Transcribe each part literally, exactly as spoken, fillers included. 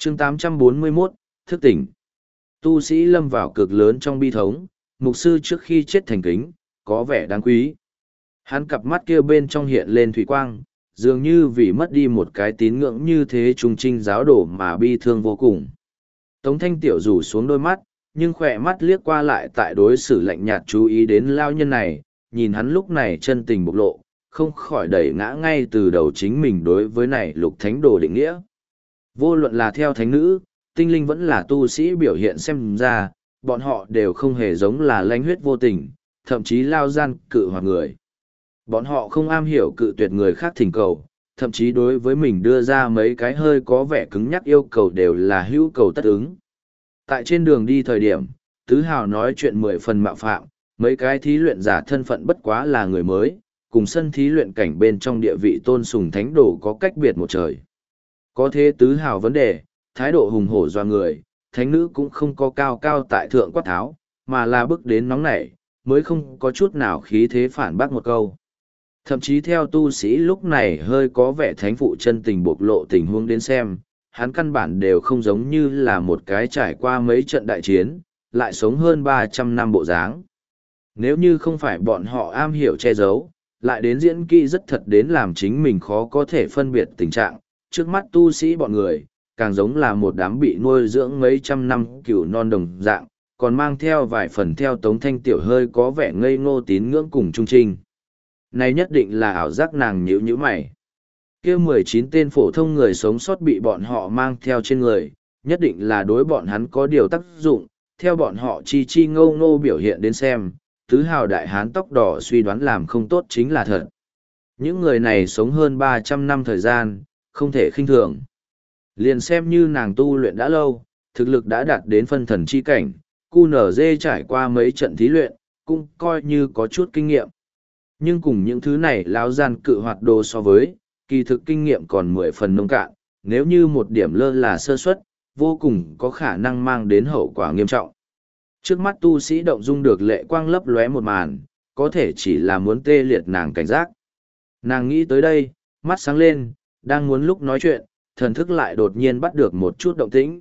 chương tám trăm bốn mươi mốt, thức tỉnh. Tu sĩ lâm vào cực lớn trong bi thống, mục sư trước khi chết thành kính, có vẻ đáng quý. Hắn cặp mắt kia bên trong hiện lên thủy quang, dường như vì mất đi một cái tín ngưỡng như thế trung trinh giáo đồ mà bi thương vô cùng. Tống Thanh Tiểu rủ xuống đôi mắt, nhưng khỏe mắt liếc qua lại tại đối xử lạnh nhạt chú ý đến lao nhân này, nhìn hắn lúc này chân tình bộc lộ, không khỏi đẩy ngã ngay từ đầu chính mình đối với này lục thánh đồ định nghĩa. Vô luận là theo thánh nữ, tinh linh vẫn là tu sĩ biểu hiện xem ra, bọn họ đều không hề giống là lãnh huyết vô tình, thậm chí lao gian cự hoặc người. Bọn họ không am hiểu cự tuyệt người khác thỉnh cầu, thậm chí đối với mình đưa ra mấy cái hơi có vẻ cứng nhắc yêu cầu đều là hữu cầu tất ứng. Tại trên đường đi thời điểm, Tứ Hào nói chuyện mười phần mạo phạm, mấy cái thí luyện giả thân phận bất quá là người mới, cùng sân thí luyện cảnh bên trong địa vị tôn sùng thánh đồ có cách biệt một trời. Có thế Tứ Hào vấn đề, thái độ hùng hổ doa người, thánh nữ cũng không có cao cao tại thượng quát tháo, mà là bước đến nóng nảy, mới không có chút nào khí thế phản bác một câu. Thậm chí theo tu sĩ lúc này hơi có vẻ thánh phụ chân tình bộc lộ tình huống đến xem, hắn căn bản đều không giống như là một cái trải qua mấy trận đại chiến, lại sống hơn ba trăm năm bộ dáng. Nếu như không phải bọn họ am hiểu che giấu, lại đến diễn kỹ rất thật đến làm chính mình khó có thể phân biệt tình trạng, trước mắt tu sĩ bọn người, càng giống là một đám bị nuôi dưỡng mấy trăm năm cừu non đồng dạng, còn mang theo vài phần theo Tống Thanh Tiểu hơi có vẻ ngây ngô tín ngưỡng cùng trung trinh. Này nhất định là ảo giác nàng nhíu nhíu mày. Kia mười chín tên phổ thông người sống sót bị bọn họ mang theo trên người, nhất định là đối bọn hắn có điều tác dụng, theo bọn họ chi chi ngâu ngô biểu hiện đến xem, Tứ Hào đại hán tóc đỏ suy đoán làm không tốt chính là thật. Những người này sống hơn ba trăm năm thời gian, không thể khinh thường. Liền xem như nàng tu luyện đã lâu, thực lực đã đạt đến phân thần chi cảnh, cu nở dê trải qua mấy trận thí luyện, cũng coi như có chút kinh nghiệm. Nhưng cùng những thứ này lão gian cự hoạt đồ so với, kỳ thực kinh nghiệm còn mười phần nông cạn, nếu như một điểm lơ là sơ suất, vô cùng có khả năng mang đến hậu quả nghiêm trọng. Trước mắt tu sĩ động dung được lệ quang lấp lóe một màn, có thể chỉ là muốn tê liệt nàng cảnh giác. Nàng nghĩ tới đây, mắt sáng lên, đang muốn lúc nói chuyện, thần thức lại đột nhiên bắt được một chút động tĩnh.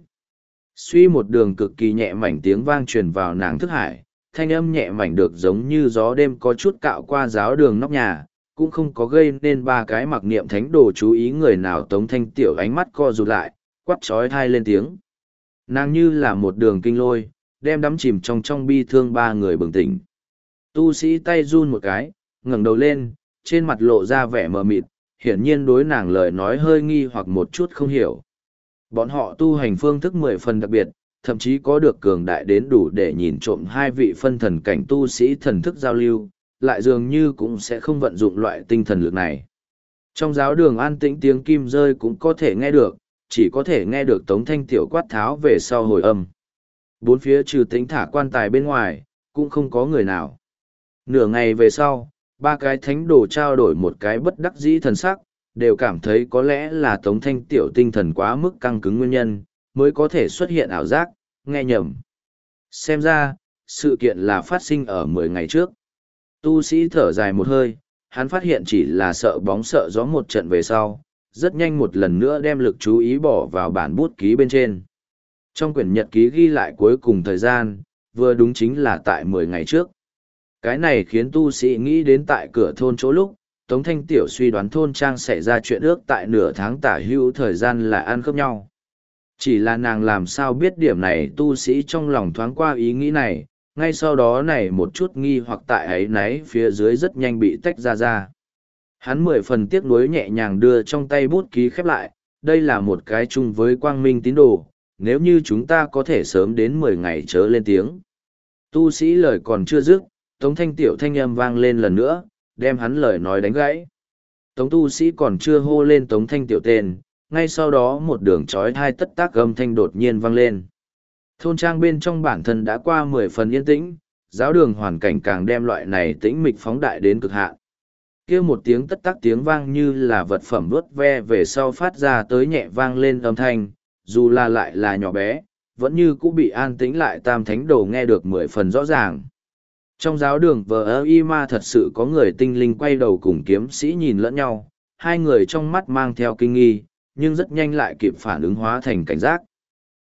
Suy một đường cực kỳ nhẹ mảnh tiếng vang truyền vào nàng thức hải, thanh âm nhẹ mảnh được giống như gió đêm có chút cạo qua giáo đường nóc nhà, cũng không có gây nên ba cái mặc niệm thánh đồ chú ý người nào. Tống Thanh Tiểu ánh mắt co rụt lại, quắt trói thai lên tiếng. Nàng như là một đường kinh lôi, đem đắm chìm trong trong bi thương ba người bừng tỉnh. Tu sĩ tay run một cái, ngẩng đầu lên, trên mặt lộ ra vẻ mờ mịt, hiển nhiên đối nàng lời nói hơi nghi hoặc một chút không hiểu. Bọn họ tu hành phương thức mười phần đặc biệt, thậm chí có được cường đại đến đủ để nhìn trộm hai vị phân thần cảnh tu sĩ thần thức giao lưu, lại dường như cũng sẽ không vận dụng loại tinh thần lực này. Trong giáo đường an tĩnh tiếng kim rơi cũng có thể nghe được, chỉ có thể nghe được Tống Thanh Tiểu quát tháo về sau hồi âm. Bốn phía trừ tĩnh thả quan tài bên ngoài, cũng không có người nào. Nửa ngày về sau, ba cái thánh đồ trao đổi một cái bất đắc dĩ thần sắc, đều cảm thấy có lẽ là Tống Thanh Tiểu tinh thần quá mức căng cứng nguyên nhân, mới có thể xuất hiện ảo giác, nghe nhầm. Xem ra, sự kiện là phát sinh ở mười ngày trước. Tu sĩ thở dài một hơi, hắn phát hiện chỉ là sợ bóng sợ gió một trận về sau, rất nhanh một lần nữa đem lực chú ý bỏ vào bản bút ký bên trên. Trong quyển nhật ký ghi lại cuối cùng thời gian, vừa đúng chính là tại mười ngày trước. Cái này khiến tu sĩ nghĩ đến tại cửa thôn chỗ lúc, Tống Thanh Tiểu suy đoán thôn trang xảy ra chuyện ước tại nửa tháng tả hữu thời gian là ăn khớp nhau. Chỉ là nàng làm sao biết điểm này, tu sĩ trong lòng thoáng qua ý nghĩ này, ngay sau đó này một chút nghi hoặc tại ấy náy phía dưới rất nhanh bị tách ra ra. Hắn mười phần tiếc nuối nhẹ nhàng đưa trong tay bút ký khép lại, đây là một cái chung với quang minh tín đồ, nếu như chúng ta có thể sớm đến mười ngày chớ lên tiếng. Tu sĩ lời còn chưa dứt, Tống Thanh Tiểu thanh âm vang lên lần nữa, đem hắn lời nói đánh gãy. Tống tu sĩ còn chưa hô lên Tống Thanh Tiểu tên, ngay sau đó một đường trói thai tất tác âm thanh đột nhiên vang lên. Thôn trang bên trong bản thân đã qua mười phần yên tĩnh, giáo đường hoàn cảnh càng đem loại này tĩnh mịch phóng đại đến cực hạn. Kia một tiếng tất tác tiếng vang như là vật phẩm vuốt ve về sau phát ra tới nhẹ vang lên âm thanh, dù là lại là nhỏ bé, vẫn như cũng bị an tĩnh lại tam thánh đồ nghe được mười phần rõ ràng. Trong giáo đường vờ ơ y ma thật sự có người tinh linh quay đầu cùng kiếm sĩ nhìn lẫn nhau, hai người trong mắt mang theo kinh nghi, nhưng rất nhanh lại kịp phản ứng hóa thành cảnh giác.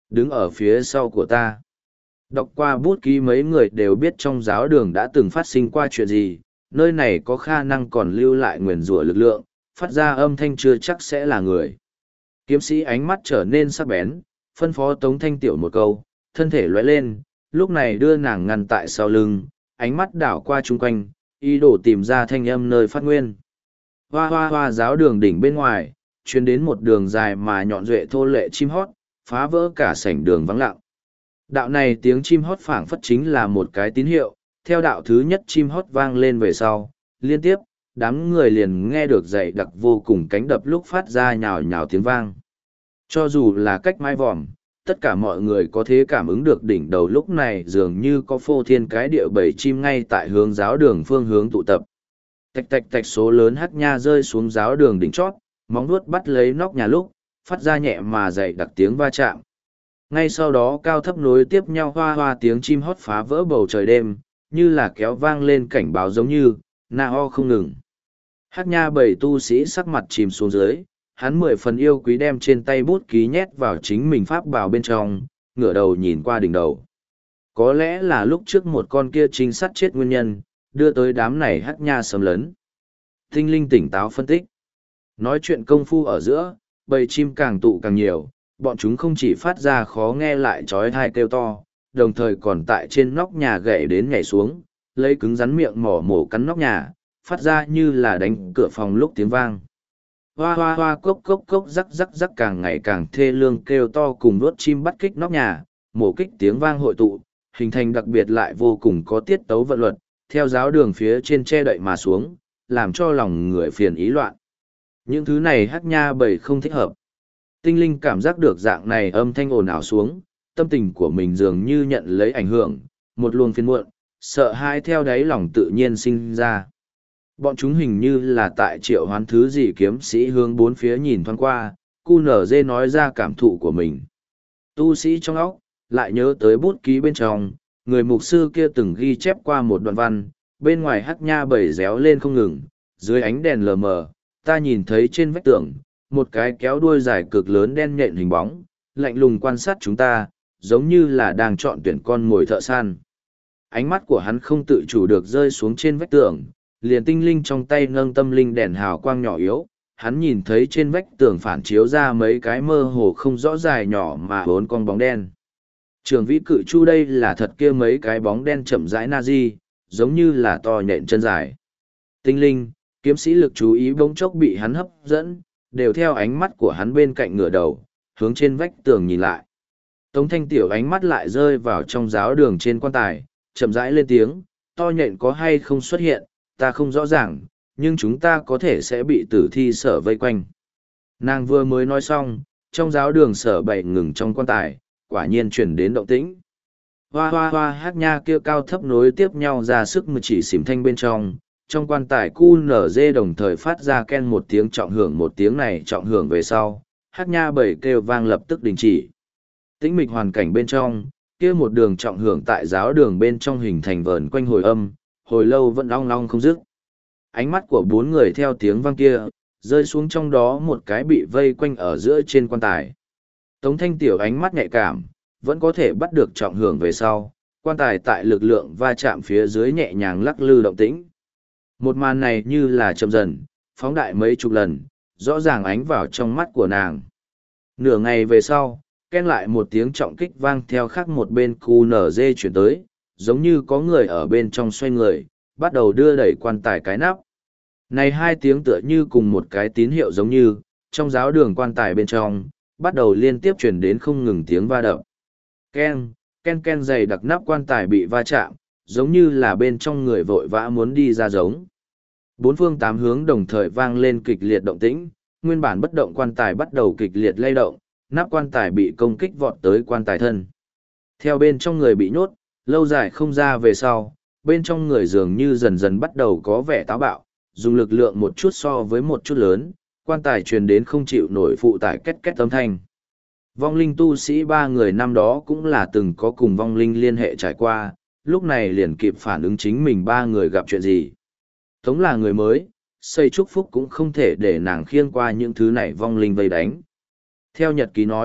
đứng ở phía sau của ta. Đọc qua bút ký mấy người đều biết trong giáo đường đã từng phát sinh qua chuyện gì, nơi này có khả năng còn lưu lại nguyền rủa lực lượng, phát ra âm thanh chưa chắc sẽ là người. Kiếm sĩ ánh mắt trở nên sắc bén, phân phó Tống Thanh Tiểu một câu, thân thể lóe lên, lúc này đưa nàng ngăn tại sau lưng, ánh mắt đảo qua chung quanh, ý đồ tìm ra thanh âm nơi phát nguyên. Hoa hoa hoa giáo đường đỉnh bên ngoài, chuyến đến một đường dài mà nhọn duệ thô lệ chim hót, phá vỡ cả sảnh đường vắng lặng. Đạo này tiếng chim hót phảng phất chính là một cái tín hiệu, theo đạo thứ nhất chim hót vang lên về sau, liên tiếp, đám người liền nghe được dậy đặc vô cùng cánh đập lúc phát ra nhào nhào tiếng vang. Cho dù là cách mái vòm, tất cả mọi người có thể cảm ứng được đỉnh đầu lúc này dường như có phô thiên cái địa bầy chim ngay tại hướng giáo đường phương hướng tụ tập. Tạch tạch tạch số lớn hắc nha rơi xuống giáo đường đỉnh chót, móng vuốt bắt lấy nóc nhà lúc, phát ra nhẹ mà dày đặc tiếng va chạm. Ngay sau đó cao thấp nối tiếp nhau hoa hoa tiếng chim hót phá vỡ bầu trời đêm, như là kéo vang lên cảnh báo giống như, na ho không ngừng. Hắc nha bảy tu sĩ sắc mặt chìm xuống dưới, hắn mười phần yêu quý đem trên tay bút ký nhét vào chính mình pháp bào bên trong, ngửa đầu nhìn qua đỉnh đầu. Có lẽ là lúc trước một con kia trinh sát chết nguyên nhân, đưa tới đám này hắc nha xâm lấn. Tinh linh tỉnh táo phân tích. Nói chuyện công phu ở giữa, bầy chim càng tụ càng nhiều, bọn chúng không chỉ phát ra khó nghe lại trói thai kêu to, đồng thời còn tại trên nóc nhà gậy đến nhảy xuống, lấy cứng rắn miệng mỏ mổ cắn nóc nhà, phát ra như là đánh cửa phòng lúc tiếng vang. Hoa hoa hoa cốc cốc cốc rắc rắc rắc càng ngày càng thê lương kêu to cùng đuốt chim bắt kích nóc nhà, mổ kích tiếng vang hội tụ, hình thành đặc biệt lại vô cùng có tiết tấu vận luật, theo giáo đường phía trên che đậy mà xuống, làm cho lòng người phiền ý loạn. Những thứ này hắc nha bầy không thích hợp. Tinh linh cảm giác được dạng này âm thanh ồn ào xuống, tâm tình của mình dường như nhận lấy ảnh hưởng, một luồng phiền muộn, sợ hãi theo đáy lòng tự nhiên sinh ra. Bọn chúng hình như là tại triệu hoán thứ gì kiếm sĩ hướng bốn phía nhìn thoáng qua, cu nở dê nói ra cảm thụ của mình. Tu sĩ trong óc, lại nhớ tới bút ký bên trong, người mục sư kia từng ghi chép qua một đoạn văn, bên ngoài hắc nha bầy réo lên không ngừng, dưới ánh đèn lờ mờ, ta nhìn thấy trên vách tường, một cái kéo đuôi dài cực lớn đen nhện hình bóng, lạnh lùng quan sát chúng ta, giống như là đang chọn tuyển con mồi thợ săn. Ánh mắt của hắn không tự chủ được rơi xuống trên vách tường, liền tinh linh trong tay nâng tâm linh đèn hào quang nhỏ yếu, hắn nhìn thấy trên vách tường phản chiếu ra mấy cái mơ hồ không rõ dài nhỏ mà bốn con bóng đen. Trường vĩ cự chu đây là thật kia mấy cái bóng đen chậm rãi na di, giống như là to nhện chân dài. Tinh linh, kiếm sĩ lực chú ý bỗng chốc bị hắn hấp dẫn, đều theo ánh mắt của hắn bên cạnh ngửa đầu, hướng trên vách tường nhìn lại. Tống Thanh Tiểu ánh mắt lại rơi vào trong giáo đường trên quan tài, chậm rãi lên tiếng, to nhện có hay không xuất hiện, ta không rõ ràng, nhưng chúng ta có thể sẽ bị tử thi sở vây quanh. Nàng vừa mới nói xong, trong giáo đường sở bậy ngừng trong quan tài, quả nhiên chuyển đến động tĩnh. Hoa hoa hoa hát nha kia cao thấp nối tiếp nhau ra sức mà chỉ xỉm thanh bên trong, trong quan tài cu nở dê đồng thời phát ra ken một tiếng trọng hưởng một tiếng này trọng hưởng về sau, hát nha bảy kêu vang lập tức đình chỉ. Tĩnh mịch hoàn cảnh bên trong, kia một đường trọng hưởng tại giáo đường bên trong hình thành vờn quanh hồi âm, hồi lâu vẫn long long không dứt. Ánh mắt của bốn người theo tiếng vang kia, rơi xuống trong đó một cái bị vây quanh ở giữa trên quan tài. Tống Thanh Tiểu ánh mắt nhạy cảm, vẫn có thể bắt được trọng hưởng về sau, quan tài tại lực lượng va chạm phía dưới nhẹ nhàng lắc lư động tĩnh. Một màn này như là chậm dần, phóng đại mấy chục lần, rõ ràng ánh vào trong mắt của nàng. Nửa ngày về sau, ken lại một tiếng trọng kích vang theo khác một bên cu nở dê chuyển tới, giống như có người ở bên trong xoay người, bắt đầu đưa đẩy quan tài cái nắp. Này hai tiếng tựa như cùng một cái tín hiệu giống như, trong giáo đường quan tài bên trong, bắt đầu liên tiếp chuyển đến không ngừng tiếng va đập. Ken, ken ken dày đặc nắp quan tài bị va chạm, giống như là bên trong người vội vã muốn đi ra giống. Bốn phương tám hướng đồng thời vang lên kịch liệt động tĩnh, nguyên bản bất động quan tài bắt đầu kịch liệt lay động, nắp quan tài bị công kích vọt tới quan tài thân. Theo bên trong người bị nhốt, lâu dài không ra về sau, bên trong người dường như dần dần bắt đầu có vẻ táo bạo, dùng lực lượng một chút so với một chút lớn, quan tài truyền đến không chịu nổi phụ tải két két âm thanh. Vong linh tu sĩ ba người năm đó cũng là từng có cùng vong linh liên hệ trải qua, lúc này liền kịp phản ứng chính mình ba người gặp chuyện gì. Tống là người mới, xây chúc phúc cũng không thể để nàng khiêng qua những thứ này vong linh vây đánh. Theo nhật ký nói,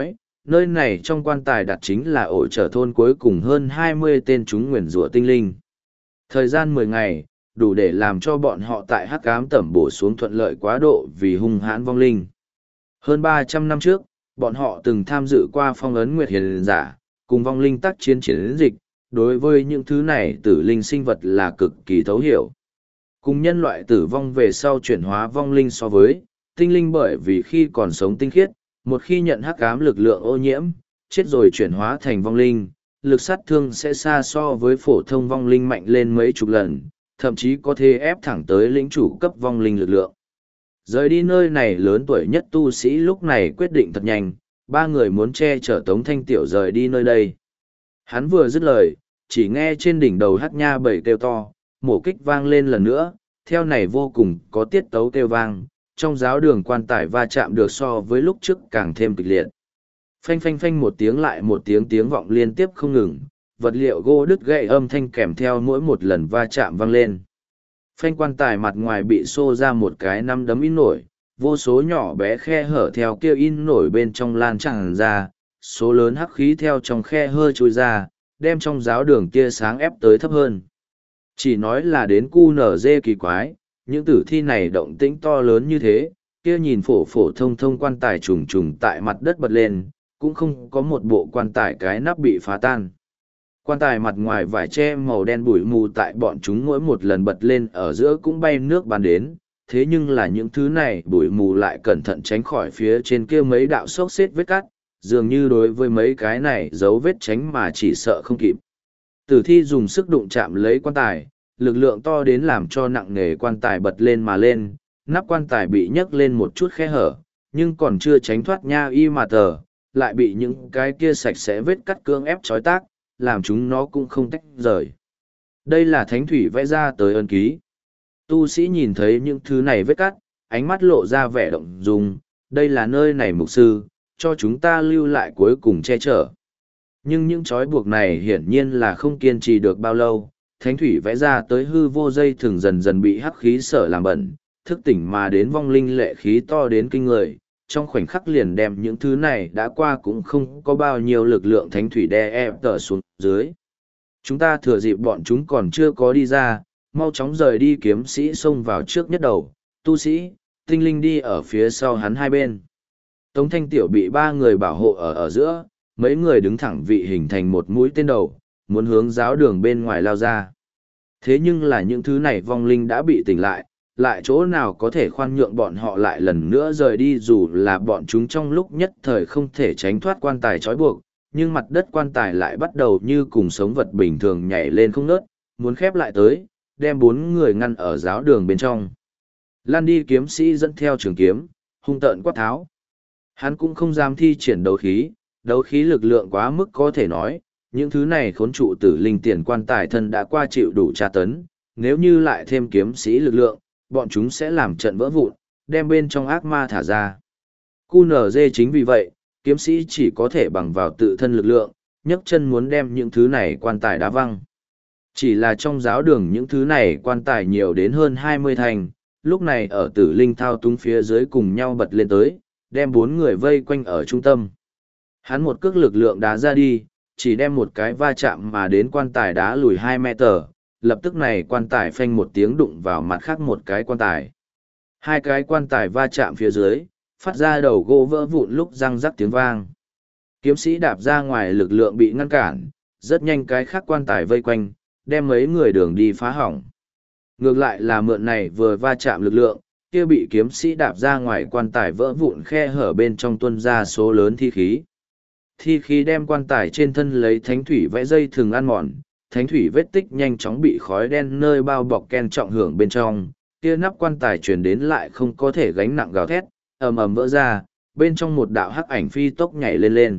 nơi này trong quan tài đặt chính là ổ trở thôn cuối cùng hơn hai mươi tên chúng nguyền rủa tinh linh. Thời gian mười ngày, đủ để làm cho bọn họ tại hắc ám tẩm bổ xuống thuận lợi quá độ vì hung hãn vong linh. Hơn ba trăm năm trước, bọn họ từng tham dự qua phong ấn Nguyệt Hiền Giả, cùng vong linh tác chiến chiến dịch, đối với những thứ này tử linh sinh vật là cực kỳ thấu hiểu. Cùng nhân loại tử vong về sau chuyển hóa vong linh so với, tinh linh bởi vì khi còn sống tinh khiết, một khi nhận hắc ám lực lượng ô nhiễm, chết rồi chuyển hóa thành vong linh, lực sát thương sẽ xa so với phổ thông vong linh mạnh lên mấy chục lần, thậm chí có thể ép thẳng tới lĩnh chủ cấp vong linh lực lượng. Rời đi nơi này lớn tuổi nhất tu sĩ lúc này quyết định thật nhanh, ba người muốn che chở Tống Thanh Tiểu rời đi nơi đây. Hắn vừa dứt lời, chỉ nghe trên đỉnh đầu hắc nha bảy kêu to, mổ kích vang lên lần nữa, theo này vô cùng có tiết tấu kêu vang, trong giáo đường quan tài va chạm được so với lúc trước càng thêm kịch liệt. Phanh phanh phanh một tiếng lại một tiếng tiếng vọng liên tiếp không ngừng, vật liệu gỗ đứt gãy âm thanh kèm theo mỗi một lần va chạm vang lên. Phanh quan tài mặt ngoài bị xô ra một cái năm đấm in nổi, vô số nhỏ bé khe hở theo kia in nổi bên trong lan tràn ra, số lớn hắc khí theo trong khe hơi trôi ra, đem trong giáo đường kia sáng ép tới thấp hơn. Chỉ nói là đến cu nở dê kỳ quái, những tử thi này động tĩnh to lớn như thế, kia nhìn phổ phổ thông thông quan tài trùng trùng tại mặt đất bật lên, cũng không có một bộ quan tài cái nắp bị phá tan. Quan tài mặt ngoài vải tre màu đen bụi mù tại bọn chúng mỗi một lần bật lên ở giữa cũng bay nước bắn đến, thế nhưng là những thứ này bụi mù lại cẩn thận tránh khỏi phía trên kia mấy đạo xốc xếp vết cắt, dường như đối với mấy cái này dấu vết tránh mà chỉ sợ không kịp. Tử thi dùng sức đụng chạm lấy quan tài, lực lượng to đến làm cho nặng nề quan tài bật lên mà lên, nắp quan tài bị nhấc lên một chút khe hở, nhưng còn chưa tránh thoát nha y mà tờ, lại bị những cái kia sạch sẽ vết cắt cưỡng ép trói tác, làm chúng nó cũng không tách rời. Đây là thánh thủy vẽ ra tới ân ký. Tu sĩ nhìn thấy những thứ này vết cắt, ánh mắt lộ ra vẻ động dung, đây là nơi này mục sư, cho chúng ta lưu lại cuối cùng che chở. Nhưng những trói buộc này hiển nhiên là không kiên trì được bao lâu, thánh thủy vẽ ra tới hư vô dây thường dần dần bị hắc khí sở làm bẩn, thức tỉnh mà đến vong linh lệ khí to đến kinh người, trong khoảnh khắc liền đem những thứ này đã qua cũng không có bao nhiêu lực lượng thánh thủy đè ép tở xuống dưới. Chúng ta thừa dịp bọn chúng còn chưa có đi ra, mau chóng rời đi. Kiếm sĩ xông vào trước nhất đầu, tu sĩ, tinh linh đi ở phía sau hắn hai bên. Tống Thanh Tiểu bị ba người bảo hộ ở ở giữa, mấy người đứng thẳng vị hình thành một mũi tên đầu, muốn hướng giáo đường bên ngoài lao ra. Thế nhưng là những thứ này vong linh đã bị tỉnh lại, lại chỗ nào có thể khoan nhượng bọn họ lại lần nữa rời đi, dù là bọn chúng trong lúc nhất thời không thể tránh thoát quan tài trói buộc, nhưng mặt đất quan tài lại bắt đầu như cùng sống vật bình thường nhảy lên không nớt, muốn khép lại tới, đem bốn người ngăn ở giáo đường bên trong. Lan đi kiếm sĩ dẫn theo trường kiếm, hung tợn quát tháo. Hắn cũng không dám thi triển đấu khí, đấu khí lực lượng quá mức có thể nói, những thứ này khốn trụ tử linh tiền quan tài thân đã qua chịu đủ tra tấn, nếu như lại thêm kiếm sĩ lực lượng, bọn chúng sẽ làm trận vỡ vụn, đem bên trong ác ma thả ra. cu en giê chính vì vậy, kiếm sĩ chỉ có thể bằng vào tự thân lực lượng, nhấc chân muốn đem những thứ này quan tài đá văng. Chỉ là trong giáo đường những thứ này quan tài nhiều đến hơn hai mươi thành, lúc này ở tử linh thao túng phía dưới cùng nhau bật lên tới, đem bốn người vây quanh ở trung tâm. Hắn một cước lực lượng đá ra đi, chỉ đem một cái va chạm mà đến quan tài đá lùi hai mét tờ, lập tức này quan tài phanh một tiếng đụng vào mặt khác một cái quan tài. Hai cái quan tài va chạm phía dưới, phát ra đầu gỗ vỡ vụn lúc răng rắc tiếng vang. Kiếm sĩ đạp ra ngoài lực lượng bị ngăn cản, rất nhanh cái khác quan tài vây quanh, đem mấy người đường đi phá hỏng. Ngược lại là mượn này vừa va chạm lực lượng, kia bị kiếm sĩ đạp ra ngoài quan tài vỡ vụn khe hở bên trong tuôn ra số lớn thi khí. Thi khí đem quan tài trên thân lấy thánh thủy vẽ dây thường ăn mòn, thánh thủy vết tích nhanh chóng bị khói đen nơi bao bọc ken trọng hưởng bên trong, kia nắp quan tài truyền đến lại không có thể gánh nặng gào thét, ầm ầm vỡ ra, bên trong một đạo hắc ảnh phi tốc nhảy lên lên.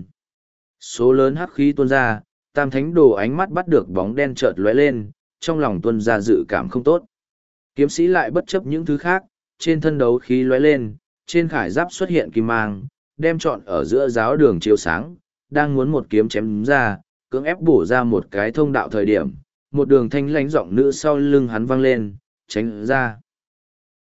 Số lớn hắc khí tuôn ra, tam thánh đồ ánh mắt bắt được bóng đen chợt lóe lên, trong lòng tuôn ra dự cảm không tốt. Kiếm sĩ lại bất chấp những thứ khác, trên thân đấu khí lóe lên, trên khải giáp xuất hiện kim mang, đem trọn ở giữa giáo đường chiếu sáng, đang muốn một kiếm chém ra, cưỡng ép bổ ra một cái thông đạo thời điểm, một đường thanh lãnh giọng nữ sau lưng hắn vang lên, tránh ra.